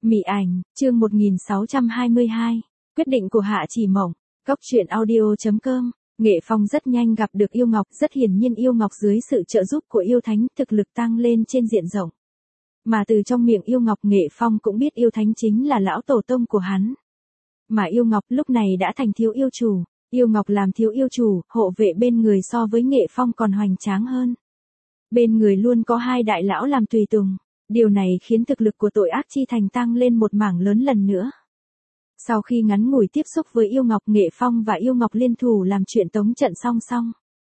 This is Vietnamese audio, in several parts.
Mị ảnh, chương 1622, quyết định của Hạ Chỉ Mộng, Cốc truyện audio.com. Nghệ Phong rất nhanh gặp được Yêu Ngọc, rất hiển nhiên Yêu Ngọc dưới sự trợ giúp của Yêu Thánh thực lực tăng lên trên diện rộng. Mà từ trong miệng Yêu Ngọc Nghệ Phong cũng biết Yêu Thánh chính là lão tổ tông của hắn. Mà Yêu Ngọc lúc này đã thành thiếu yêu chủ, Yêu Ngọc làm thiếu yêu chủ, hộ vệ bên người so với Nghệ Phong còn hoành tráng hơn. Bên người luôn có hai đại lão làm tùy tùng. Điều này khiến thực lực của tội ác chi thành tăng lên một mảng lớn lần nữa. Sau khi ngắn ngủi tiếp xúc với Yêu Ngọc, Nghệ Phong và Yêu Ngọc liên thủ làm chuyện tống trận song song.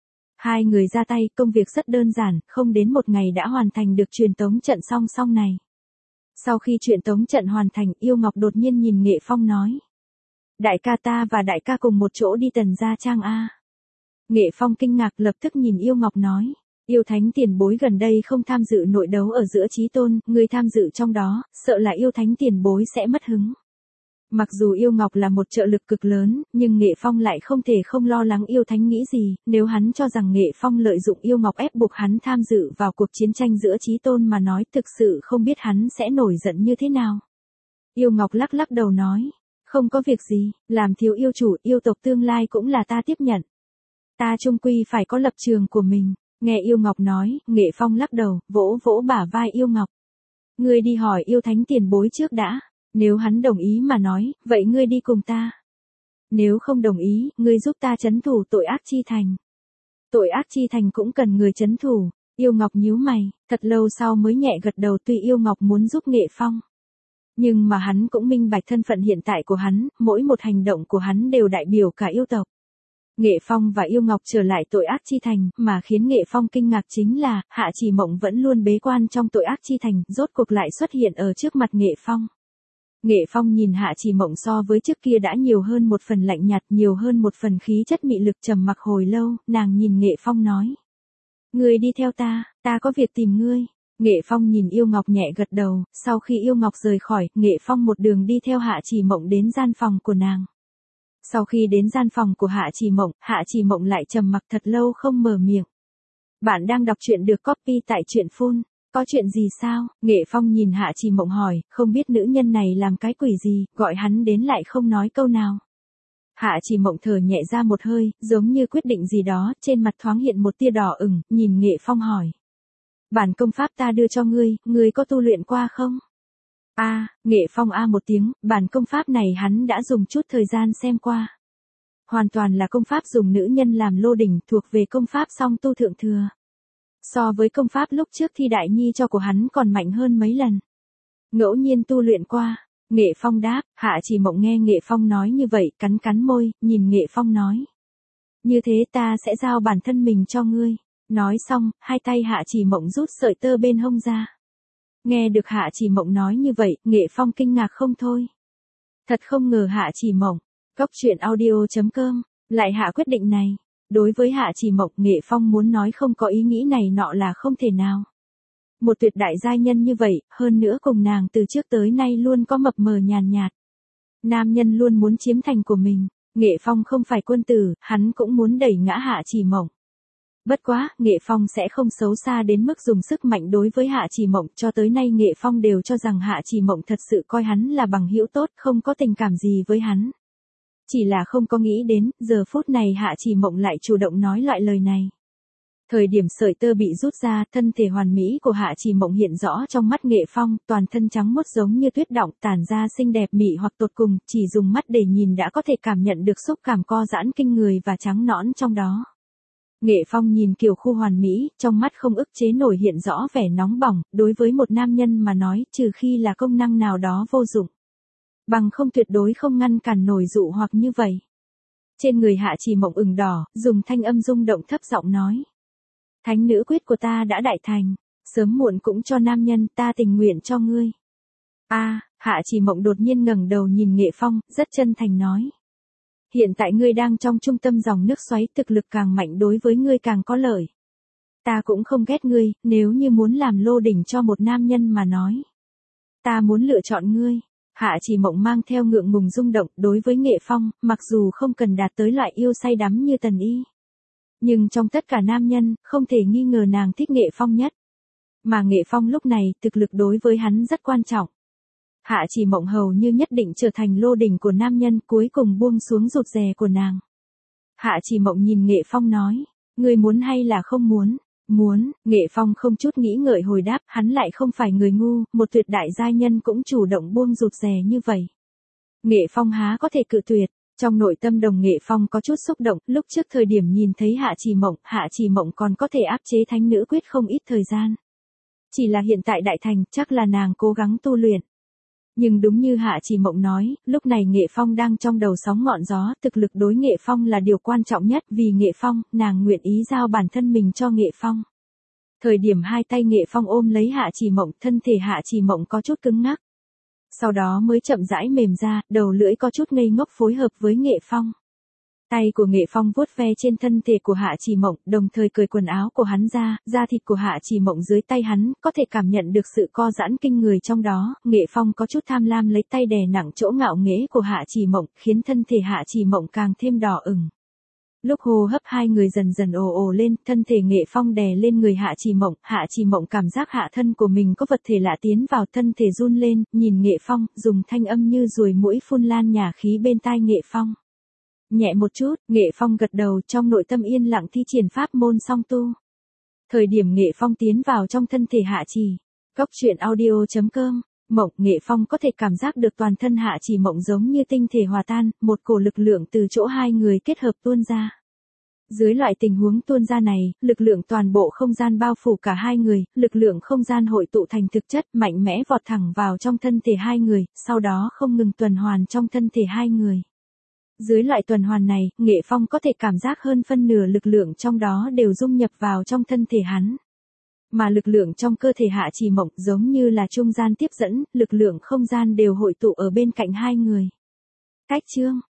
Hai người ra tay, công việc rất đơn giản, không đến một ngày đã hoàn thành được truyền tống trận song song này. Sau khi chuyện tống trận hoàn thành, Yêu Ngọc đột nhiên nhìn Nghệ Phong nói. Đại ca, ta và đại ca cùng một chỗ đi Tần Gia Trang a. Nghệ Phong kinh ngạc lập tức nhìn Yêu Ngọc nói. Yêu Thánh tiền bối gần đây không tham dự nội đấu ở giữa Chí Tôn, ngươi tham dự trong đó, sợ là Yêu Thánh tiền bối sẽ mất hứng. Mặc dù Yêu Ngọc là một trợ lực cực lớn, nhưng Nghệ Phong lại không thể không lo lắng Yêu Thánh nghĩ gì, nếu hắn cho rằng Nghệ Phong lợi dụng Yêu Ngọc ép buộc hắn tham dự vào cuộc chiến tranh giữa Chí Tôn mà nói, thực sự không biết hắn sẽ nổi giận như thế nào. Yêu Ngọc lắc lắc đầu nói, không có việc gì, làm thiếu yêu chủ, yêu tộc tương lai cũng là ta tiếp nhận. Ta chung quy phải có lập trường của mình. Nghe Yêu Ngọc nói, Nghệ Phong lắc đầu, vỗ vỗ bả vai Yêu Ngọc. Ngươi đi hỏi Yêu Thánh tiền bối trước đã, nếu hắn đồng ý mà nói, vậy ngươi đi cùng ta. Nếu không đồng ý, ngươi giúp ta trấn thủ tội ác chi thành. Tội ác chi thành cũng cần người trấn thủ. Yêu Ngọc nhíu mày, thật lâu sau mới nhẹ gật đầu, tuy Yêu Ngọc muốn giúp Nghệ Phong. Nhưng mà hắn cũng minh bạch thân phận hiện tại của hắn, mỗi một hành động của hắn đều đại biểu cả yêu tộc. Nghệ Phong và Yêu Ngọc trở lại tội ác chi thành, mà khiến Nghệ Phong kinh ngạc chính là, Hạ Chỉ Mộng vẫn luôn bế quan trong tội ác chi thành, rốt cuộc lại xuất hiện ở trước mặt Nghệ Phong. Nghệ Phong nhìn Hạ Chỉ Mộng so với trước kia đã nhiều hơn một phần lạnh nhạt, nhiều hơn một phần khí chất mị lực, trầm mặc hồi lâu, nàng nhìn Nghệ Phong nói. Ngươi đi theo ta, ta có việc tìm ngươi. Nghệ Phong nhìn Yêu Ngọc nhẹ gật đầu, sau khi Yêu Ngọc rời khỏi, Nghệ Phong một đường đi theo Hạ Chỉ Mộng đến gian phòng của nàng. Sau khi đến gian phòng của Hạ Chỉ Mộng lại trầm mặc thật lâu không mở miệng. Bạn đang đọc truyện được copy tại truyện phun, có chuyện gì sao? Nghệ Phong nhìn Hạ Chỉ Mộng hỏi, không biết nữ nhân này làm cái quỷ gì, gọi hắn đến lại không nói câu nào. Hạ Chỉ Mộng thở nhẹ ra một hơi, giống như quyết định gì đó, trên mặt thoáng hiện một tia đỏ ửng, nhìn Nghệ Phong hỏi. Bản công pháp ta đưa cho ngươi có tu luyện qua không? Nghệ Phong một tiếng, bản công pháp này hắn đã dùng chút thời gian xem qua. Hoàn toàn là công pháp dùng nữ nhân làm lô đỉnh, thuộc về công pháp song tu thượng thừa. So với công pháp lúc trước thi đại nhi cho của hắn còn mạnh hơn mấy lần. Ngẫu nhiên tu luyện qua, Nghệ Phong đáp. Hạ Chỉ Mộng nghe Nghệ Phong nói như vậy, cắn cắn môi, nhìn Nghệ Phong nói. Như thế ta sẽ giao bản thân mình cho ngươi. Nói xong, hai tay Hạ Chỉ Mộng rút sợi tơ bên hông ra. Nghe được Hạ Chỉ Mộng nói như vậy, Nghệ Phong kinh ngạc không thôi. Thật không ngờ Hạ Chỉ Mộng, Cốc truyện audio.com, lại hạ quyết định này. Đối với Hạ Chỉ Mộng, Nghệ Phong muốn nói không có ý nghĩ này nọ là không thể nào. Một tuyệt đại giai nhân như vậy, hơn nữa cùng nàng từ trước tới nay luôn có mập mờ nhàn nhạt. Nam nhân luôn muốn chiếm thành của mình, Nghệ Phong không phải quân tử, hắn cũng muốn đẩy ngã Hạ Chỉ Mộng. Bất quá, Nghệ Phong sẽ không xấu xa đến mức dùng sức mạnh đối với Hạ Chỉ Mộng, cho tới nay Nghệ Phong đều cho rằng Hạ Chỉ Mộng thật sự coi hắn là bằng hữu tốt, không có tình cảm gì với hắn. Chỉ là không có nghĩ đến, giờ phút này Hạ Chỉ Mộng lại chủ động nói loại lời này. Thời điểm sợi tơ bị rút ra, thân thể hoàn mỹ của Hạ Chỉ Mộng hiện rõ trong mắt Nghệ Phong, toàn thân trắng muốt giống như tuyết đọng, tản ra xinh đẹp mị hoặc tột cùng, chỉ dùng mắt để nhìn đã có thể cảm nhận được xúc cảm co giãn kinh người và trắng nõn trong đó. Nghệ Phong nhìn kiểu khu hoàn mỹ, trong mắt không ức chế nổi hiện rõ vẻ nóng bỏng, đối với một nam nhân mà nói, trừ khi là công năng nào đó vô dụng. Bằng không tuyệt đối không ngăn cản nổi dụ hoặc như vậy. Trên người Hạ Chỉ Mộng ửng đỏ, dùng thanh âm rung động thấp giọng nói. Thánh nữ quyết của ta đã đại thành, sớm muộn cũng cho nam nhân, ta tình nguyện cho ngươi. Hạ Chỉ Mộng đột nhiên ngẩng đầu nhìn Nghệ Phong, rất chân thành nói. Hiện tại ngươi đang trong trung tâm dòng nước xoáy, thực lực càng mạnh đối với ngươi càng có lợi. Ta cũng không ghét ngươi, nếu như muốn làm lô đỉnh cho một nam nhân mà nói. Ta muốn lựa chọn ngươi. Hạ Chỉ Mộng mang theo ngượng ngùng rung động, đối với Nghệ Phong, mặc dù không cần đạt tới loại yêu say đắm như Tần Y. Nhưng trong tất cả nam nhân, không thể nghi ngờ nàng thích Nghệ Phong nhất. Mà Nghệ Phong lúc này, thực lực đối với hắn rất quan trọng. Hạ Chỉ Mộng hầu như nhất định trở thành lô đỉnh của nam nhân, cuối cùng buông xuống rụt rè của nàng. Hạ Chỉ Mộng nhìn Nghệ Phong nói, ngươi muốn hay là không muốn? Muốn. Nghệ Phong không chút nghĩ ngợi hồi đáp, hắn lại không phải người ngu, một tuyệt đại giai nhân cũng chủ động buông rụt rè như vậy. Nghệ Phong há có thể cự tuyệt. Trong nội tâm Đồng Nghệ Phong có chút xúc động, lúc trước thời điểm nhìn thấy Hạ Chỉ Mộng còn có thể áp chế thánh nữ quyết không ít thời gian. Chỉ là hiện tại đại thành, chắc là nàng cố gắng tu luyện. Nhưng đúng như Hạ Chỉ Mộng nói, lúc này Nghệ Phong đang trong đầu sóng ngọn gió, thực lực đối Nghệ Phong là điều quan trọng nhất, vì Nghệ Phong, nàng nguyện ý giao bản thân mình cho Nghệ Phong. Thời điểm hai tay Nghệ Phong ôm lấy Hạ Chỉ Mộng, thân thể Hạ Chỉ Mộng có chút cứng ngắc. Sau đó mới chậm rãi mềm ra, đầu lưỡi có chút ngây ngốc phối hợp với Nghệ Phong. Tay của Nghệ Phong vuốt ve trên thân thể của Hạ Chỉ Mộng, đồng thời cởi quần áo của hắn ra, da thịt của Hạ Chỉ Mộng dưới tay hắn, có thể cảm nhận được sự co giãn kinh người trong đó, Nghệ Phong có chút tham lam lấy tay đè nặng chỗ ngạo nghễ của Hạ Chỉ Mộng, khiến thân thể Hạ Chỉ Mộng càng thêm đỏ ửng. Lúc hô hấp hai người dần dần ồ lên, thân thể Nghệ Phong đè lên người Hạ Chỉ Mộng cảm giác hạ thân của mình có vật thể lạ tiến vào, thân thể run lên, nhìn Nghệ Phong, dùng thanh âm như ruồi muỗi phun lan nhả khí bên tai Nghệ Phong. Nhẹ một chút, Nghệ Phong gật đầu, trong nội tâm yên lặng thi triển pháp môn song tu. Thời điểm Nghệ Phong tiến vào trong thân thể Hạ Chỉ, Cốc Truyện Audio.com, Mộng, Nghệ Phong có thể cảm giác được toàn thân Hạ Chỉ Mộng giống như tinh thể hòa tan, một cổ lực lượng từ chỗ hai người kết hợp tuôn ra. Dưới loại tình huống tuôn ra này, lực lượng toàn bộ không gian bao phủ cả hai người, lực lượng không gian hội tụ thành thực chất, mạnh mẽ vọt thẳng vào trong thân thể hai người, sau đó không ngừng tuần hoàn trong thân thể hai người. Dưới loại tuần hoàn này, Nghệ Phong có thể cảm giác hơn phân nửa lực lượng trong đó đều dung nhập vào trong thân thể hắn. Mà lực lượng trong cơ thể Hạ Chỉ Mộng giống như là trung gian tiếp dẫn, lực lượng không gian đều hội tụ ở bên cạnh hai người. Cách chương